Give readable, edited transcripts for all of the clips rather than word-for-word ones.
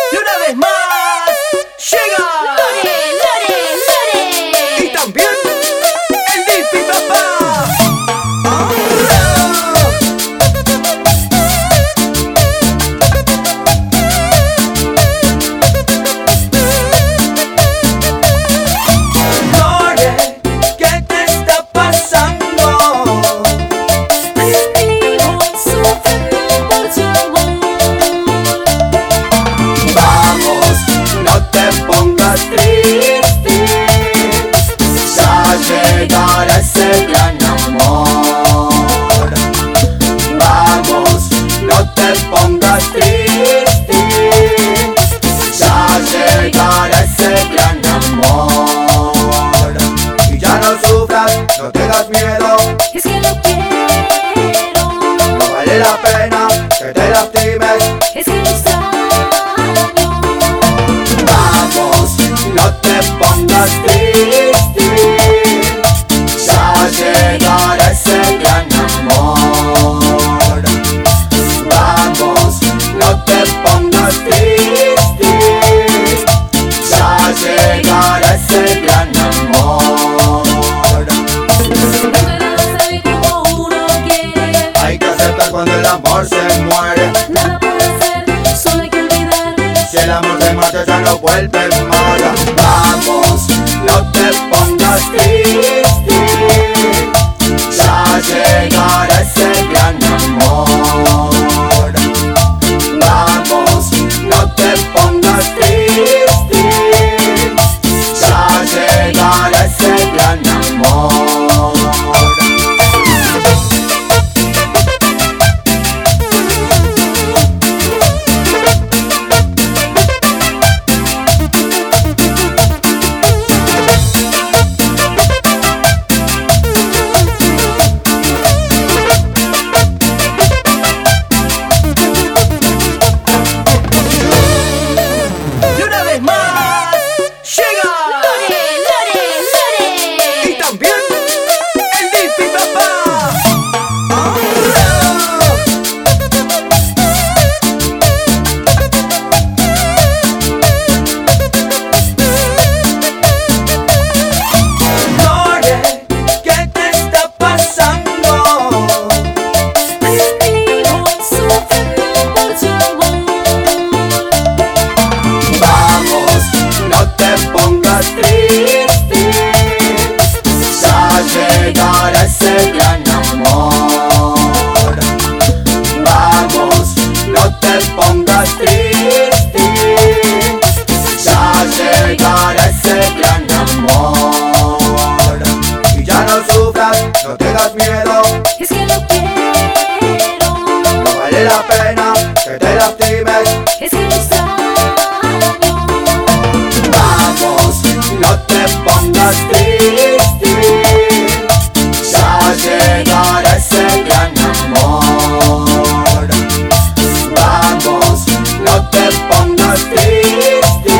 Y una vez más llega Lore. Y también el Diffy papá. Lore, ¿qué te está pasando? Vivo sufriendo por tu amor. Vamos, no te pongas triste, ya llegará ese gran amor. Vamos, no te pongas triste, ya llegará ese gran amor. Y ya no sufras, no tengas miedo, Es que lo quiero, no vale la pena que te lastimes. es que lo extraño. Vamos, no te pongas triste, ya llegará ese gran amor. Vamos, no te pongas triste, ya llegará ese gran amor. No te das sabe como uno quiere. Hay que aceptar cuando el amor se muere. Nada puede hacer, solo hay que olvidar. Si el amor te mata ya no vuelve más. Vamos, no te pongas triste, ya llegará ese gran amor. Vamos, no te pongas triste, ya llegará ese gran amor. Y una vez más llega Lore. y también el Diffy papá. Lore, ¿qué te está pasando? Vivo sufriendo por tu amor. Vamos, no te pongas triste, ya llegará ese gran amor. Vamos, no te pongas triste, ya llegará ese gran amor. Y ya no sufras, no tengas miedo, Es que lo quiero, no vale la pena que te lastimes. es que lo extraño. Vamos, no te pongas triste, ya llegará ese gran amor. Vamos, no te pongas triste,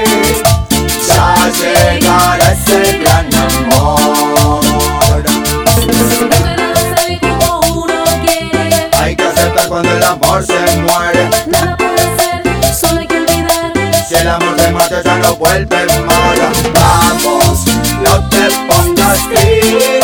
ya llegará ese gran amor. No te das sabe como uno quiere. Hay que aceptar cuando el amor se muere. Nada puede hacer, solo hay que olvidar. Si el amor te mata ya no vuelve más. Vamos, no te pongas triste,